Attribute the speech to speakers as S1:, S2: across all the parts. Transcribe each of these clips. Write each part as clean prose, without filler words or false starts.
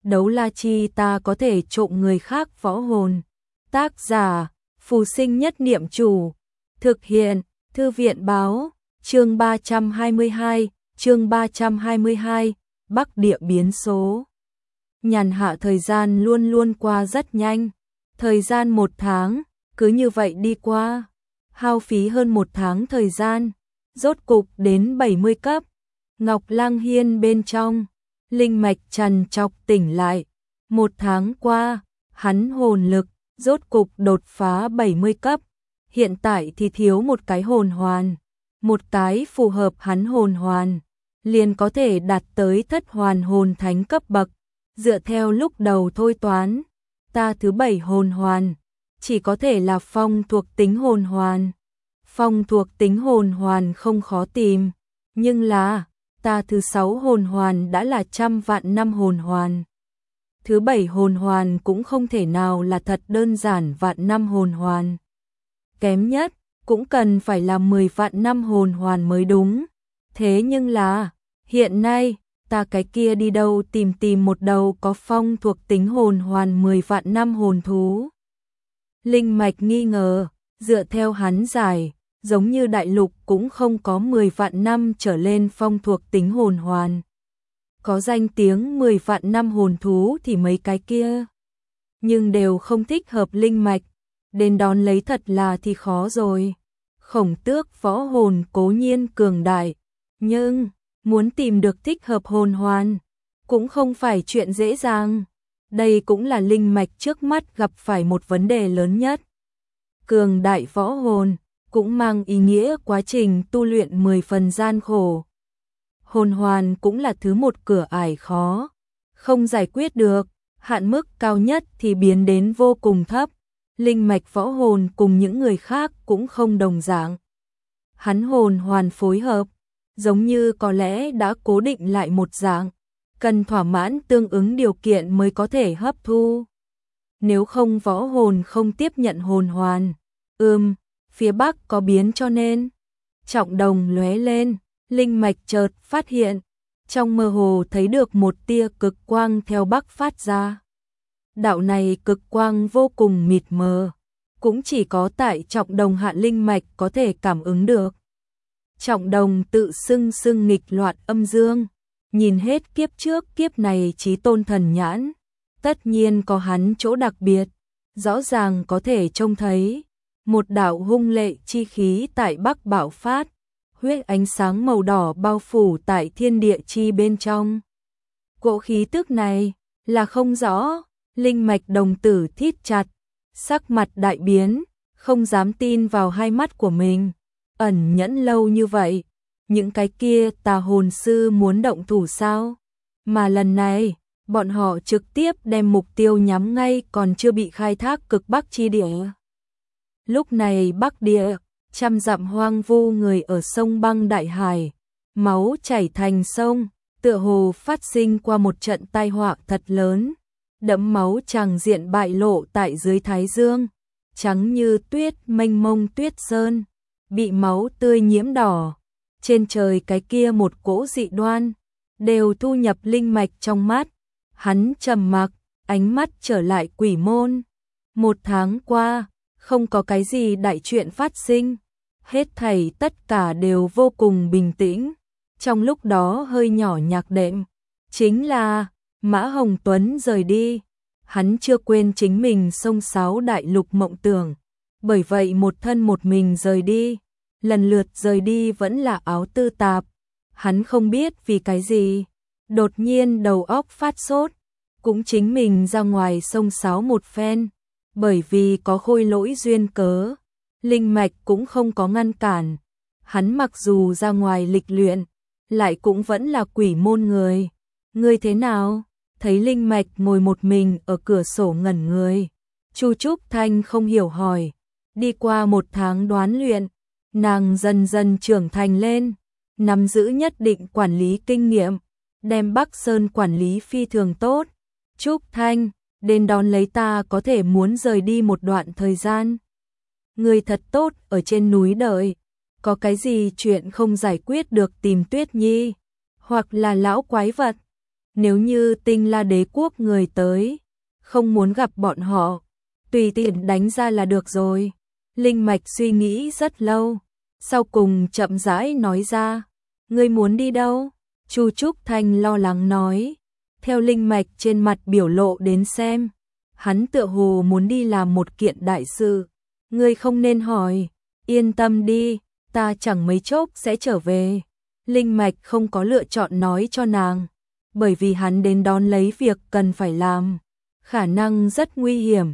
S1: đấu la chi ta có thể trộm người khác võ hồn. Tác giả, Phù Sinh Nhất Niệm Chủ. Thực hiện, Thư viện báo, chương 322, Bắc Địa biến số. Nhàn hạ thời gian luôn luôn qua rất nhanh. Thời gian 1 tháng, cứ như vậy đi qua. Hao phí hơn 1 tháng thời gian, rốt cục đến 70 cấp. Ngọc Lăng Hiên bên trong, linh mạch trằn trọc tỉnh lại. 1 tháng qua, hắn hồn lực rốt cục đột phá 70 cấp. Hiện tại thì thiếu một cái hồn hoàn, một cái phù hợp hắn hồn hoàn, liền có thể đạt tới thất hoàn hồn thánh cấp bậc. Dựa theo lúc đầu thôi toán, ta thứ 7 hồn hoàn chỉ có thể là phong thuộc tính hồn hoàn. Phong thuộc tính hồn hoàn không khó tìm, nhưng là ta thứ 6 hồn hoàn đã là trăm vạn năm hồn hoàn. Thứ 7 hồn hoàn cũng không thể nào là thật đơn giản vạn năm hồn hoàn. Kém nhất cũng cần phải là 10 vạn năm hồn hoàn mới đúng. Thế nhưng là hiện nay ta cái kia đi đâu tìm một đầu có phong thuộc tính hồn hoàn 10 vạn năm hồn thú. Linh mạch nghi ngờ, dựa theo hắn giải, giống như đại lục cũng không có 10 vạn năm trở lên phong thuộc tính hồn hoàn. Có danh tiếng 10 vạn năm hồn thú thì mấy cái kia, nhưng đều không thích hợp linh mạch, đến đón lấy thật là thì khó rồi. Khổng Tước võ hồn cố nhiên cường đại, nhưng muốn tìm được thích hợp hồn hoàn cũng không phải chuyện dễ dàng. Đây cũng là linh mạch trước mắt gặp phải một vấn đề lớn nhất. Cường đại võ hồn cũng mang ý nghĩa quá trình tu luyện 10 phần gian khổ. Hồn hoàn cũng là thứ một cửa ải khó, không giải quyết được, hạn mức cao nhất thì biến đến vô cùng thấp. Linh mạch võ hồn cùng những người khác cũng không đồng dạng. Hắn hồn hoàn phối hợp, giống như có lẽ đã cố định lại một dạng, cần thỏa mãn tương ứng điều kiện mới có thể hấp thu. Nếu không võ hồn không tiếp nhận hồn hoàn. Phía bắc có biến cho nên. Trọng đồng lóe lên, linh mạch chợt phát hiện, trong mơ hồ thấy được một tia cực quang theo bắc phát ra. Đạo này cực quang vô cùng mịt mờ, cũng chỉ có tại trọng đồng hạ linh mạch có thể cảm ứng được. Trọng đồng tự xưng nghịch loạn âm dương, nhìn hết kiếp trước kiếp này chí tôn thần nhãn, tất nhiên có hắn chỗ đặc biệt, rõ ràng có thể trông thấy một đạo hung lệ chi khí tại bắc bạo phát, huyết ánh sáng màu đỏ bao phủ tại thiên địa chi bên trong. Cỗ khí tức này là không rõ, linh mạch đồng tử thít chặt, sắc mặt đại biến, không dám tin vào hai mắt của mình. Ẩn nhẫn lâu như vậy, những cái kia tà hồn sư muốn động thủ sao? Mà lần này, bọn họ trực tiếp đem mục tiêu nhắm ngay còn chưa bị khai thác cực bắc chi địa. Lúc này Bắc Địa, trăm dặm hoang vu người ở sông băng đại hải, máu chảy thành sông, tựa hồ phát sinh qua một trận tai họa thật lớn. Đẫm máu tràng diện bại lộ tại dưới thái dương, trắng như tuyết mênh mông tuyết sơn, bị máu tươi nhiễm đỏ. Trên trời cái kia một cỗ dị đoan, đều thu nhập linh mạch trong mắt. Hắn trầm mặc, ánh mắt trở lại quỷ môn. 1 tháng qua, không có cái gì đại chuyện phát sinh, hết thảy tất cả đều vô cùng bình tĩnh. Trong lúc đó hơi nhỏ nhạc đệm, chính là Mã Hồng Tuấn rời đi. Hắn chưa quên chính mình xông xáo đại lục mộng tưởng, bởi vậy một thân một mình rời đi. Lần lượt rời đi vẫn là Áo Tư Tạp. Hắn không biết vì cái gì, đột nhiên đầu óc phát sốt, cũng chính mình ra ngoài xông xáo một phen. Bởi vì có khôi lỗi duyên cớ, linh mạch cũng không có ngăn cản. Hắn mặc dù ra ngoài lịch luyện, lại cũng vẫn là quỷ môn người. Ngươi thế nào? Thấy linh mạch ngồi một mình ở cửa sổ ngẩn người. Chu Trúc Thanh không hiểu hỏi. Đi qua 1 tháng đoán luyện, nàng dần dần trưởng thành lên, nắm giữ nhất định quản lý kinh nghiệm, đem Bắc Sơn quản lý phi thường tốt. Trúc Thanh, đến đón lấy ta có thể muốn rời đi một đoạn thời gian. Người thật tốt ở trên núi đợi, có cái gì chuyện không giải quyết được tìm Tuyết Nhi, hoặc là lão quái vật. Nếu như Tinh La Đế quốc người tới, không muốn gặp bọn họ, tùy tiện đánh ra là được rồi. Linh Mạch suy nghĩ rất lâu, sau cùng chậm rãi nói ra, ngươi muốn đi đâu? Chu Trúc Thanh lo lắng nói, theo Linh Mạch trên mặt biểu lộ đến xem, hắn tựa hồ muốn đi làm một kiện đại sự. Ngươi không nên hỏi, yên tâm đi, ta chẳng mấy chốc sẽ trở về. Linh Mạch không có lựa chọn nói cho nàng, bởi vì hắn đến đón lấy việc cần phải làm, khả năng rất nguy hiểm.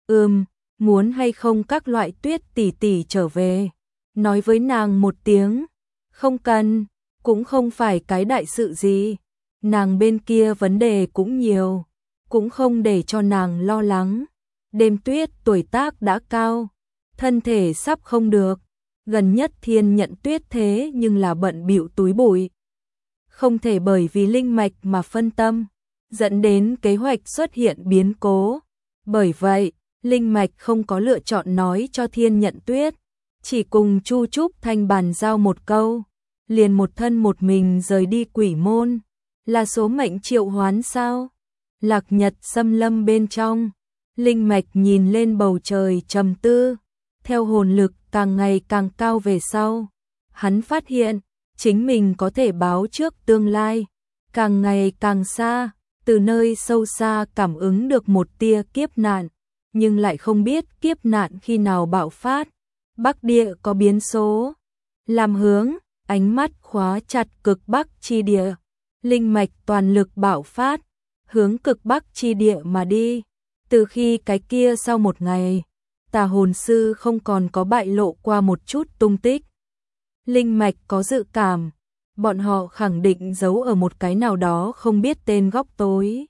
S1: Muốn hay không các loại Tuyết tỷ tỷ trở về, nói với nàng một tiếng, không cần, cũng không phải cái đại sự gì, nàng bên kia vấn đề cũng nhiều, cũng không để cho nàng lo lắng. Đêm Tuyết tuổi tác đã cao, thân thể sắp không được, gần nhất Thiên Nhận Tuyết thế nhưng là bận bịu túi bụi, không thể bởi vì Linh Mạch mà phân tâm, dẫn đến kế hoạch xuất hiện biến cố. Bởi vậy, Linh Mạch không có lựa chọn nói cho Thiên Nhận Tuyết, chỉ cùng Chu Trúc Thanh bàn giao một câu, liền một thân một mình rời đi Quỷ Môn. Là số mệnh triệu hoán sao? Lạc Nhật xâm lâm bên trong, Linh Mạch nhìn lên bầu trời trầm tư, theo hồn lực càng ngày càng cao về sau, hắn phát hiện chính mình có thể báo trước tương lai, càng ngày càng xa, từ nơi sâu xa cảm ứng được một tia kiếp nạn, nhưng lại không biết kiếp nạn khi nào bạo phát. Bắc địa có biến số, làm hướng, ánh mắt khóa chặt cực Bắc chi địa, Linh Mạch toàn lực bạo phát, hướng cực Bắc chi địa mà đi. Từ khi cái kia sau một ngày, Tà hồn sư không còn có bại lộ qua một chút tung tích. Linh Mạch có dự cảm, bọn họ khẳng định giấu ở một cái nào đó không biết tên góc tối.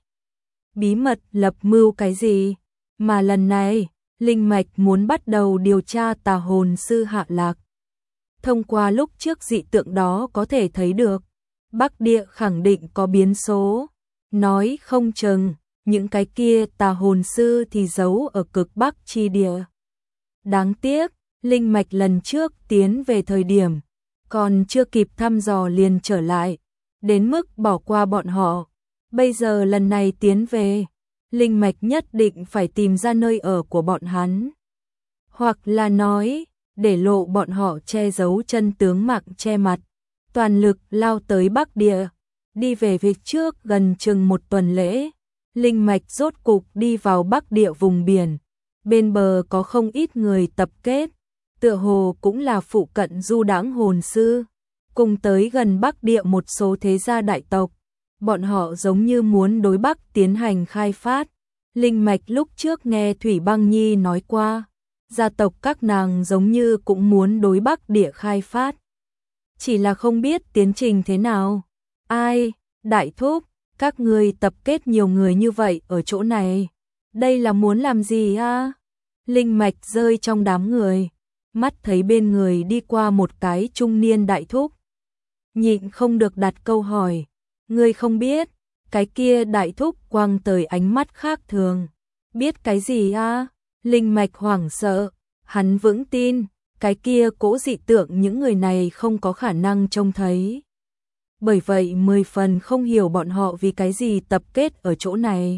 S1: Bí mật lập mưu cái gì? Mà lần này, Linh Mạch muốn bắt đầu điều tra tà hồn sư hạ lạc. Thông qua lúc trước dị tượng đó có thể thấy được, Bắc địa khẳng định có biến số. Nói không chừng, những cái kia tà hồn sư thì giấu ở cực Bắc chi địa. Đáng tiếc, Linh Mạch lần trước tiến về thời điểm, còn chưa kịp thăm dò liền trở lại, đến mức bỏ qua bọn họ. Bây giờ lần này tiến về, Linh Mạch nhất định phải tìm ra nơi ở của bọn hắn. Hoặc là nói, để lộ bọn họ che giấu chân tướng mạng che mặt, toàn lực lao tới Bắc địa. Đi về phía trước gần chừng một tuần lễ, Linh Mạch rốt cục đi vào Bắc địa vùng biển. Bên bờ có không ít người tập kết, tựa hồ cũng là phụ cận du đãng hồn sư, cùng tới gần Bắc địa một số thế gia đại tộc. Bọn họ giống như muốn đối Bắc tiến hành khai phát. Linh Mạch lúc trước nghe Thủy Băng Nhi nói qua, gia tộc các nàng giống như cũng muốn đối Bắc địa khai phát. Chỉ là không biết tiến trình thế nào. Ai, đại thúc, các người tập kết nhiều người như vậy ở chỗ này, đây là muốn làm gì a? Linh Mạch rơi trong đám người, mắt thấy bên người đi qua một cái trung niên đại thúc. Nhịn không được đặt câu hỏi, ngươi không biết, cái kia đại thúc quăng tới ánh mắt khác thường. Biết cái gì a? Linh Mạch hoảng sợ, hắn vững tin, cái kia cỗ dị tượng những người này không có khả năng trông thấy. Bởi vậy 10 phần không hiểu bọn họ vì cái gì tập kết ở chỗ này.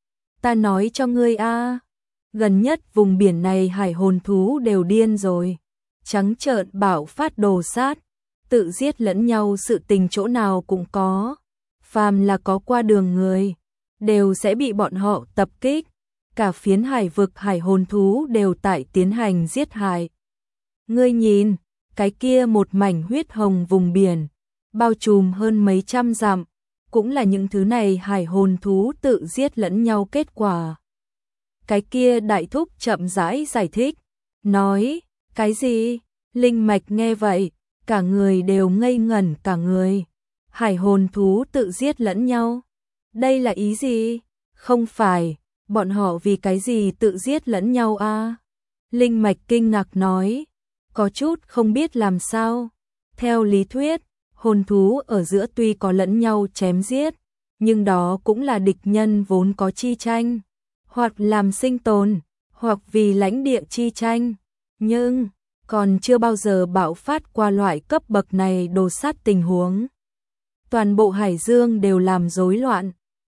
S1: Ta nói cho ngươi a, gần nhất vùng biển này hải hồn thú đều điên rồi, trắng trợn bạo phát đồ sát, tự giết lẫn nhau, sự tình chỗ nào cũng có. Phàm là có qua đường người, đều sẽ bị bọn họ tập kích. Cả phiến hải vực hải hồn thú đều tại tiến hành giết hại. Ngươi nhìn, cái kia một mảnh huyết hồng vùng biển, bao trùm hơn mấy trăm dặm, cũng là những thứ này hải hồn thú tự giết lẫn nhau kết quả. Cái kia đại thúc chậm rãi giải thích, nói, cái gì? Linh Mạch nghe vậy, cả người đều ngây ngẩn cả người. Hải hồn thú tự giết lẫn nhau? Đây là ý gì? Không phải, bọn họ vì cái gì tự giết lẫn nhau a? Linh Mạch kinh ngạc nói, có chút không biết làm sao. Theo lý thuyết, hồn thú ở giữa tuy có lẫn nhau chém giết, nhưng đó cũng là địch nhân vốn có chi tranh, hoặc làm sinh tồn, hoặc vì lãnh địa chi tranh, nhưng còn chưa bao giờ bạo phát qua loại cấp bậc này đồ sát tình huống. Toàn bộ hải dương đều làm rối loạn,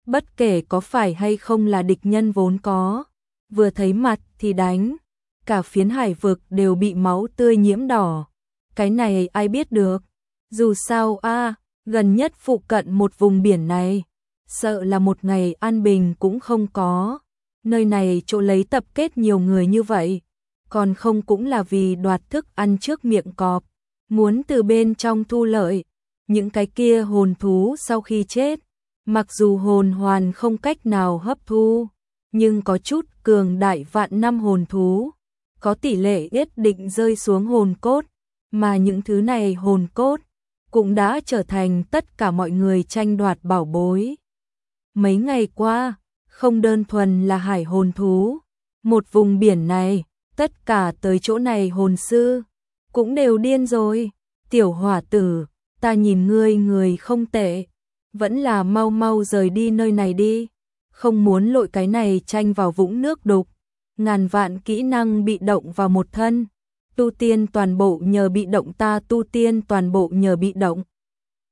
S1: bất kể có phải hay không là địch nhân vốn có, vừa thấy mặt thì đánh, cả phiến hải vực đều bị máu tươi nhiễm đỏ. Cái này ai biết được, dù sao gần nhất phụ cận một vùng biển này, sợ là một ngày an bình cũng không có. Nơi này chỗ lấy tập kết nhiều người như vậy, còn không cũng là vì đoạt thức ăn trước miệng cọp, muốn từ bên trong thu lợi. Những cái kia hồn thú sau khi chết, mặc dù hồn hoàn không cách nào hấp thu, nhưng có chút cường đại vạn năm hồn thú, có tỷ lệ nhất định rơi xuống hồn cốt, mà những thứ này hồn cốt cũng đã trở thành tất cả mọi người tranh đoạt bảo bối. Mấy ngày qua, không đơn thuần là hải hồn thú, một vùng biển này, tất cả tới chỗ này hồn sư cũng đều điên rồi. Tiểu hỏa tử, ta nhìn ngươi người không tệ, vẫn là mau mau rời đi nơi này đi, không muốn lội cái này tranh vào vũng nước đục. Ngàn vạn kỹ năng bị động vào một thân, tu tiên toàn bộ nhờ bị động, ta tu tiên toàn bộ nhờ bị động.